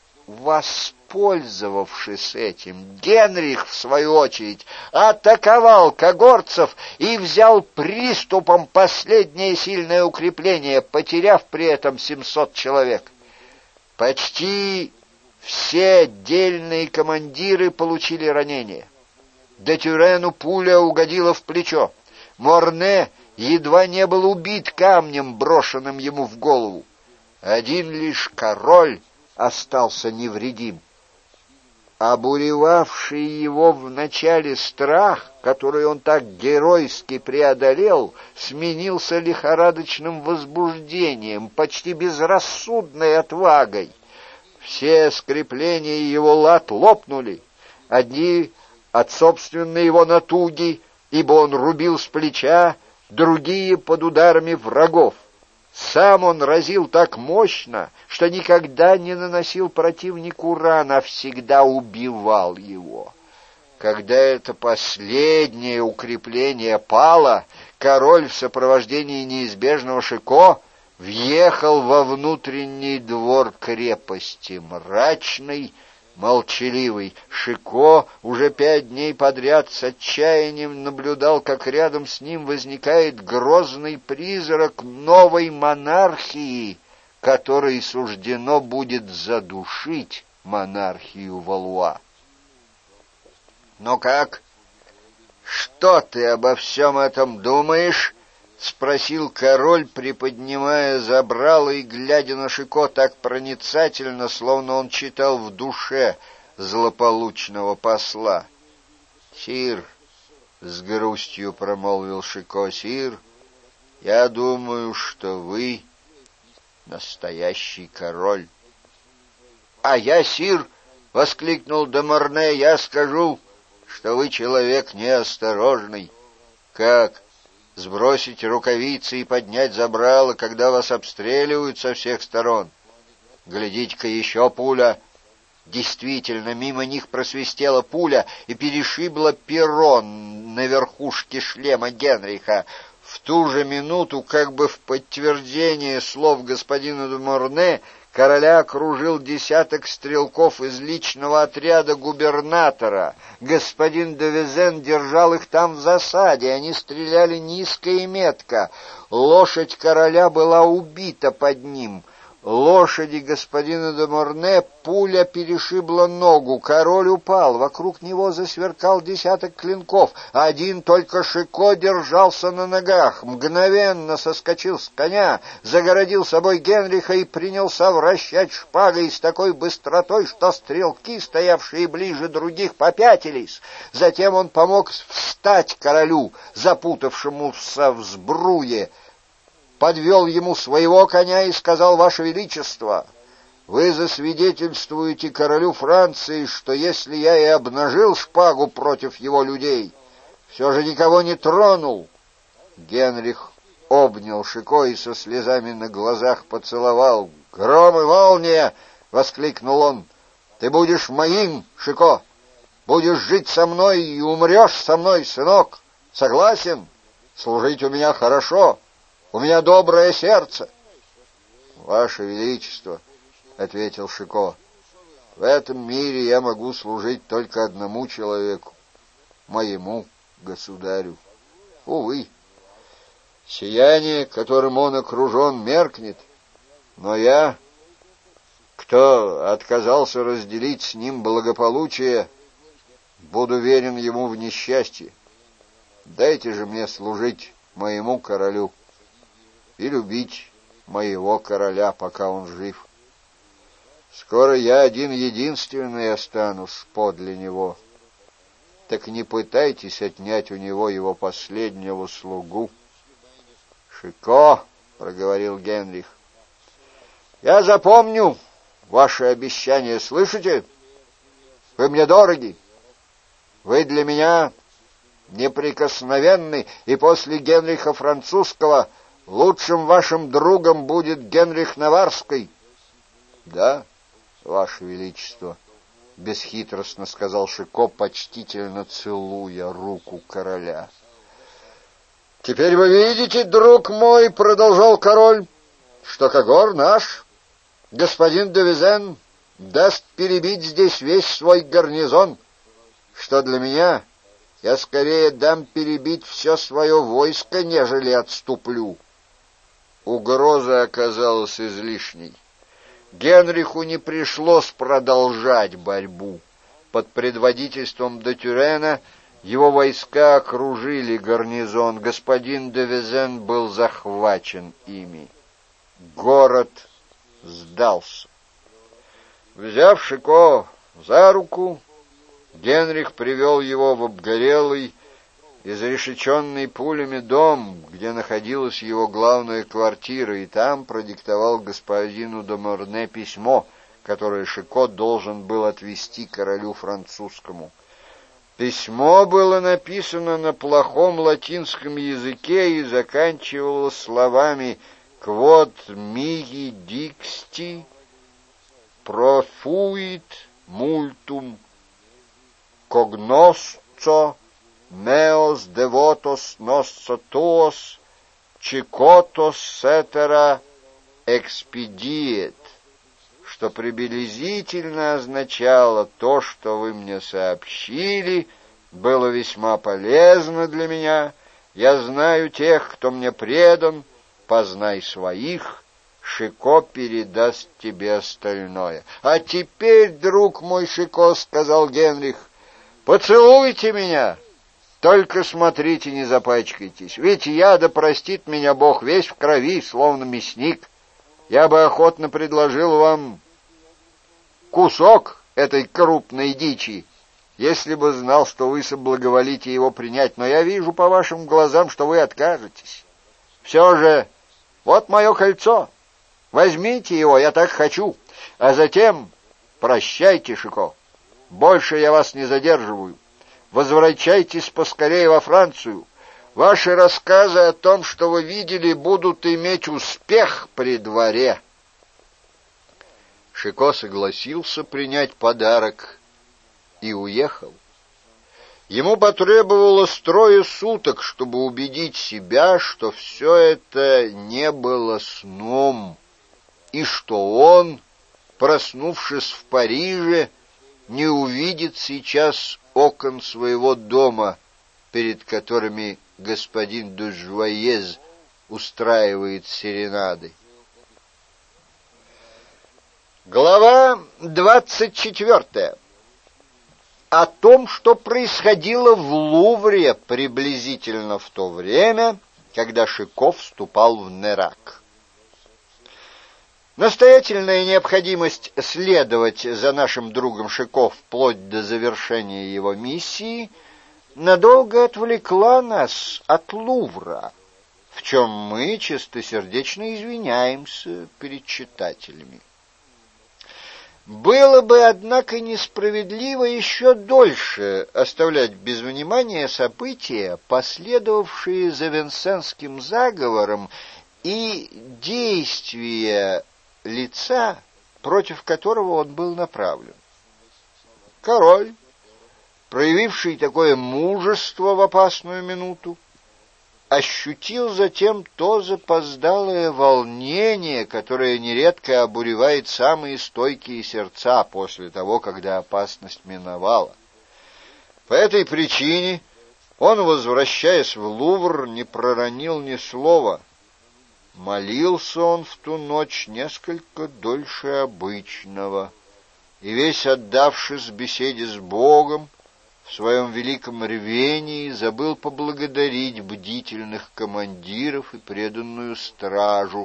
Воспользовавшись этим, Генрих, в свою очередь, атаковал когорцев и взял приступом последнее сильное укрепление, потеряв при этом семьсот человек. Почти все дельные командиры получили ранения. де Тюрену пуля угодила в плечо. Морне едва не был убит камнем, брошенным ему в голову. Один лишь король остался невредим. Обуревавший его в начале страх, который он так геройски преодолел, сменился лихорадочным возбуждением, почти безрассудной отвагой. Все скрепления его лад лопнули, одни от собственной его натуги, ибо он рубил с плеча, другие под ударами врагов. Сам он разил так мощно, что никогда не наносил противнику ран, а всегда убивал его. Когда это последнее укрепление пало, король в сопровождении неизбежного Шико въехал во внутренний двор крепости, мрачный, молчаливый. Шико уже пять дней подряд с отчаянием наблюдал, как рядом с ним возникает грозный призрак новой монархии, которой суждено будет задушить монархию Валуа. «Ну как? Что ты обо всем этом думаешь?» — спросил король, приподнимая забрало и глядя на Шико так проницательно, словно он читал в душе злополучного посла. «Сир», — с грустью промолвил Шико, — «сир, я думаю, что вы настоящий король». «А я, сир», — воскликнул де Морне, — «я скажу, что вы человек неосторожный». «Как? Сбросить рукавицы и поднять забрало, когда вас обстреливают со всех сторон? Глядите-ка, еще пуля!» Действительно, мимо них просвистела пуля и перешибла перрон на верхушке шлема Генриха. В ту же минуту, как бы в подтверждение слов господина де Морне, короля окружил десяток стрелков из личного отряда губернатора. Господин де Везен держал их там в засаде, они стреляли низко и метко. Лошадь короля была убита под ним. Лошади господина де Морне пуля перешибла ногу, король упал, вокруг него засверкал десяток клинков, один только Шико держался на ногах, мгновенно соскочил с коня, загородил собой Генриха и принялся вращать шпагой с такой быстротой, что стрелки, стоявшие ближе других, попятились. Затем он помог встать королю, запутавшемуся в сбруе, подвел ему своего коня и сказал: «Ваше Величество, вы засвидетельствуете королю Франции, что если я и обнажил шпагу против его людей, все же никого не тронул». Генрих обнял Шико и со слезами на глазах поцеловал. «Гром и молния!» — воскликнул он. «Ты будешь моим, Шико! Будешь жить со мной и умрешь со мной, сынок! Согласен? Служить у меня хорошо!» У меня доброе сердце. «Ваше Величество, — ответил Шико, — в этом мире я могу служить только одному человеку, моему государю. Увы, сияние, которым он окружен, меркнет, но я, кто отказался разделить с ним благополучие, буду верен ему в несчастье. Дайте же мне служить моему королю и любить моего короля, пока он жив. Скоро я один-единственный останусь подле него. Так не пытайтесь отнять у него его последнего слугу». «Шико, — проговорил Генрих, — я запомню ваше обещание, слышите? Вы мне дороги, вы для меня неприкосновенны, и после Генриха Французского лучшим вашим другом будет Генрих Наварский». «Да, Ваше Величество, — бесхитростно сказал Шико, почтительно целуя руку короля. «Теперь вы видите, друг мой, — продолжал король, — что Когор наш, господин де Везен, даст перебить здесь весь свой гарнизон, что для меня я скорее дам перебить все свое войско, нежели отступлю». Угроза оказалась излишней. Генриху не пришлось продолжать борьбу. Под предводительством де Тюрена Его войска окружили гарнизон. Господин де Везен был захвачен ими. Город сдался. Взяв Шико за руку, Генрих привел его в обгорелый, изрешеченный пулями дом, где находилась его главная квартира, и там продиктовал господину де Морне письмо, которое Шико должен был отвезти королю французскому. Письмо было написано на плохом латинском языке и заканчивалось словами «Quod mihi dixti profuit multum cognosco meos devotos nostos tuos chicotos cetera expediet», что приблизительно означало «то, что вы мне сообщили, было весьма полезно для меня. Я знаю тех, кто мне предан, познай своих, Шико передаст тебе остальное». «А теперь, друг мой Шико, — сказал Генрих, — поцелуйте меня, только смотрите, не запачкайтесь, ведь я, да простит меня Бог, весь в крови, словно мясник. Я бы охотно предложил вам кусок этой крупной дичи, если бы знал, что вы соблаговолите его принять, но я вижу по вашим глазам, что вы откажетесь. Все же, вот мое кольцо, возьмите его, я так хочу, а затем прощайте, Шико, больше я вас не задерживаю, возвращайтесь поскорее во Францию. Ваши рассказы о том, что вы видели, будут иметь успех при дворе». Шико согласился принять подарок и уехал. Ему потребовалось трое суток, чтобы убедить себя, что все это не было сном, и что он, проснувшись в Париже, не увидит сейчас окон своего дома, перед которыми господин де Жуаез устраивает серенады. Глава двадцать четвертая. О том, что происходило в Лувре приблизительно в то время, когда Шико вступал в Нерак. Настоятельная необходимость следовать за нашим другом Шико вплоть до завершения его миссии надолго отвлекла нас от Лувра, в чем мы чистосердечно извиняемся перед читателями. Было бы, однако, несправедливо еще дольше оставлять без внимания события, последовавшие за Венсенским заговором, и действия лица, против которого он был направлен. Король, проявивший такое мужество в опасную минуту, ощутил затем то запоздалое волнение, которое нередко обуревает самые стойкие сердца после того, когда опасность миновала. По этой причине он, возвращаясь в Лувр, не проронил ни слова. Молился он в ту ночь несколько дольше обычного, и весь отдавшись беседе с Богом, в своем великом рвении забыл поблагодарить бдительных командиров и преданную стражу,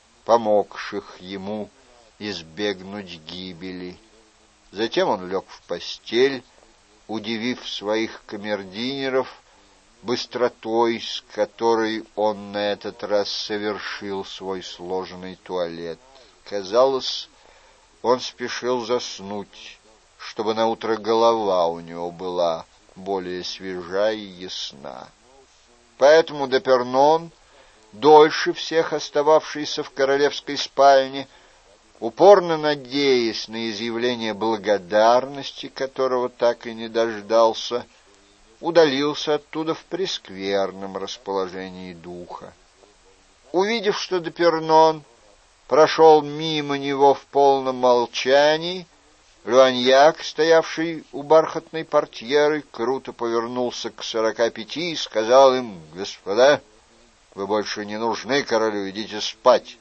помогших ему избегнуть гибели. Затем он лег в постель, удивив своих камердинеров быстротой, с которой он на этот раз совершил свой сложный туалет. Казалось, он спешил заснуть, чтобы наутро голова у него была более свежа и ясна. Поэтому Депернон, дольше всех остававшийся в королевской спальне, упорно надеясь на изъявление благодарности, которого так и не дождался, удалился оттуда в прескверном расположении духа. Увидев, что Депернон прошел мимо него в полном молчании, Луаньяк, стоявший у бархатной портьеры, круто повернулся к сорока пяти и сказал им: «Господа, вы больше не нужны королю, идите спать».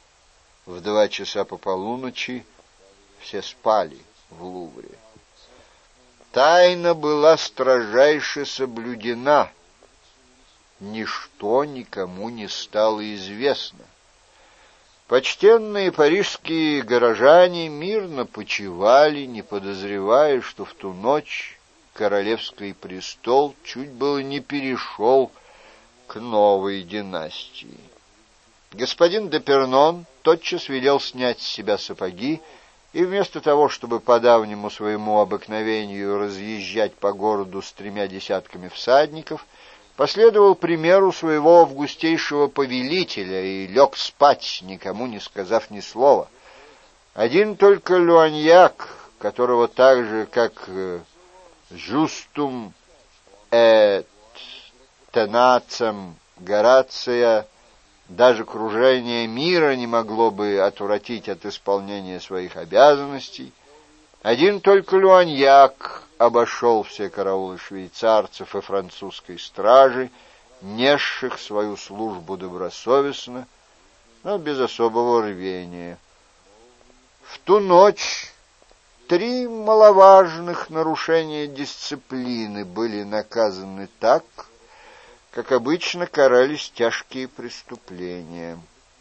В два часа по полуночи все спали в Лувре. Тайна была строжайше соблюдена. Ничто никому не стало известно. Почтенные парижские горожане мирно почивали, не подозревая, что в ту ночь королевский престол чуть было не перешел к новой династии. Господин де Пернон тотчас велел снять с себя сапоги, и вместо того, чтобы по давнему своему обыкновению разъезжать по городу с тремя десятками всадников, последовал примеру своего августейшего повелителя и лег спать, никому не сказав ни слова. Один только Луаньяк, которого так же, как Жустум et Тенацем Горация, даже кружение мира не могло бы отвратить от исполнения своих обязанностей, один только Луаньяк обошел все караулы швейцарцев и французской стражи, несших свою службу добросовестно, но без особого рвения. В ту ночь три маловажных нарушения дисциплины были наказаны так, как обычно карались тяжкие преступления.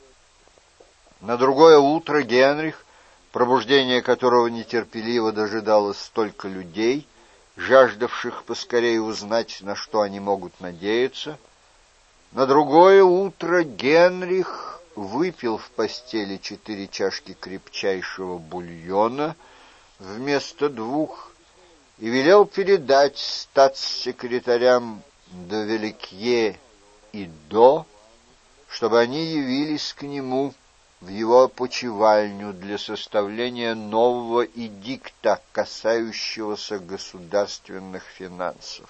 На другое утро Генрих, пробуждение которого нетерпеливо дожидалось столько людей, жаждавших поскорее узнать, на что они могут надеяться, на другое утро Генрих выпил в постели четыре чашки крепчайшего бульона вместо двух и велел передать статс-секретарям де Великье и До, чтобы они явились к нему в его опочивальню для составления нового эдикта, касающегося государственных финансов.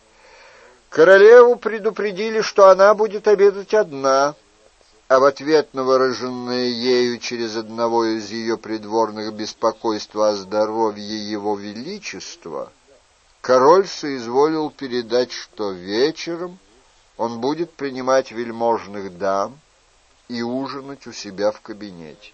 Королеву предупредили, что она будет обедать одна, а в ответ на выраженное ею через одного из ее придворных беспокойство о здоровье его величества, король соизволил передать, что вечером он будет принимать вельможных дам и ужинать у себя в кабинете.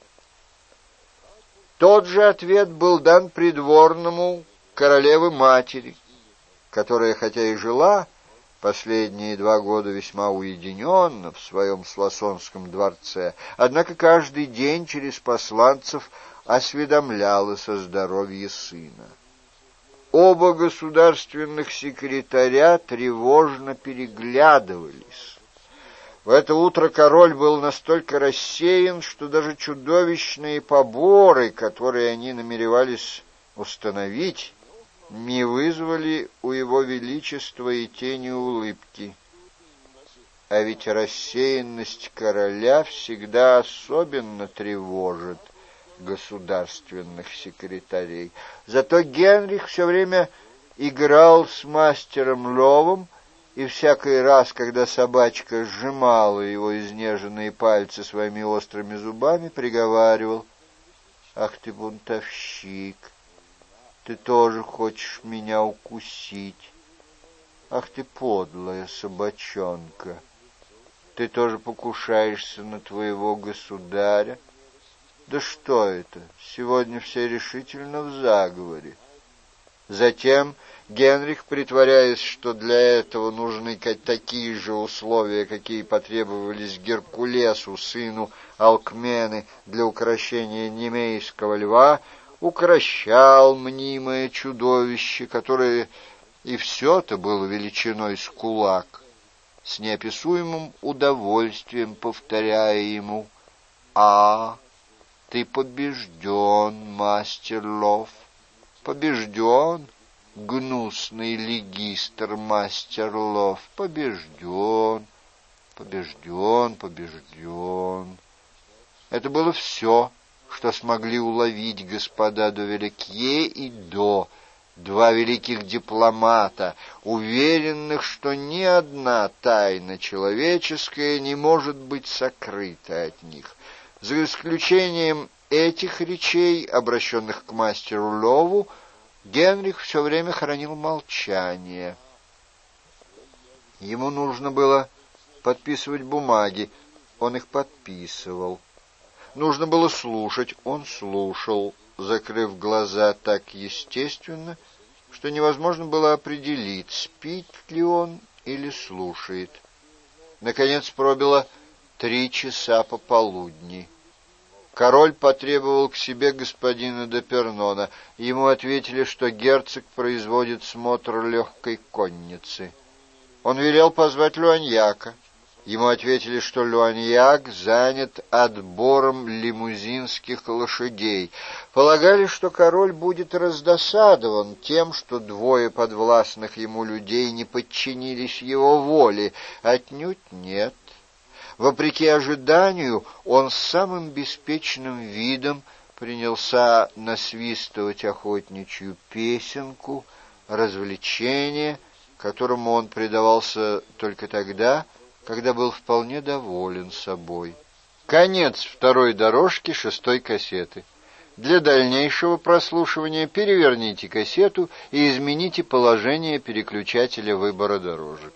Тот же ответ был дан придворному королевы-матери, которая, хотя и жила последние два года весьма уединенно в своем Суассонском дворце, однако каждый день через посланцев осведомлялась о здоровье сына. Оба государственных секретаря тревожно переглядывались. В это утро король был настолько рассеян, что даже чудовищные поборы, которые они намеревались установить, не вызвали у его величества и тени улыбки. А ведь рассеянность короля всегда особенно тревожит государственных секретарей. Зато Генрих все время играл с мастером Левом, и всякий раз, когда собачка сжимала его изнеженные пальцы своими острыми зубами, приговаривал: «Ах ты, бунтовщик! Ты тоже хочешь меня укусить? Ах ты, подлая собачонка! Ты тоже покушаешься на твоего государя? Да что это? Сегодня все решительно в заговоре». Затем Генрих, притворяясь, что для этого нужны такие же условия, какие потребовались Геркулесу, сыну Алкмены, для укрощения немейского льва, укрощал мнимое чудовище, которое и все-то было величиной с кулак, с неописуемым удовольствием повторяя ему: «А, ты побежден, мастер Лев, побежден, гнусный легистр мастер Лев, побежден, побежден, побежден». Это было все, что смогли уловить господа де Великье и До, два великих дипломата, уверенных, что ни одна тайна человеческая не может быть сокрыта от них. За исключением этих речей, обращенных к мастеру Леву, Генрих все время хранил молчание. Ему нужно было подписывать бумаги, он их подписывал. Нужно было слушать, он слушал, закрыв глаза так естественно, что невозможно было определить, спит ли он или слушает. Наконец пробило три часа пополудни. Король потребовал к себе господина де Пернона. Ему ответили, что герцог производит смотр легкой конницы. Он велел позвать Луаньяка. Ему ответили, что Луаньяк занят отбором лимузинских лошадей. Полагали, что король будет раздосадован тем, что двое подвластных ему людей не подчинились его воле. Отнюдь нет. Вопреки ожиданию, он с самым беспечным видом принялся насвистывать охотничью песенку, развлечение, которому он предавался только тогда, когда был вполне доволен собой. Конец второй дорожки шестой кассеты. Для дальнейшего прослушивания переверните кассету и измените положение переключателя выбора дорожек.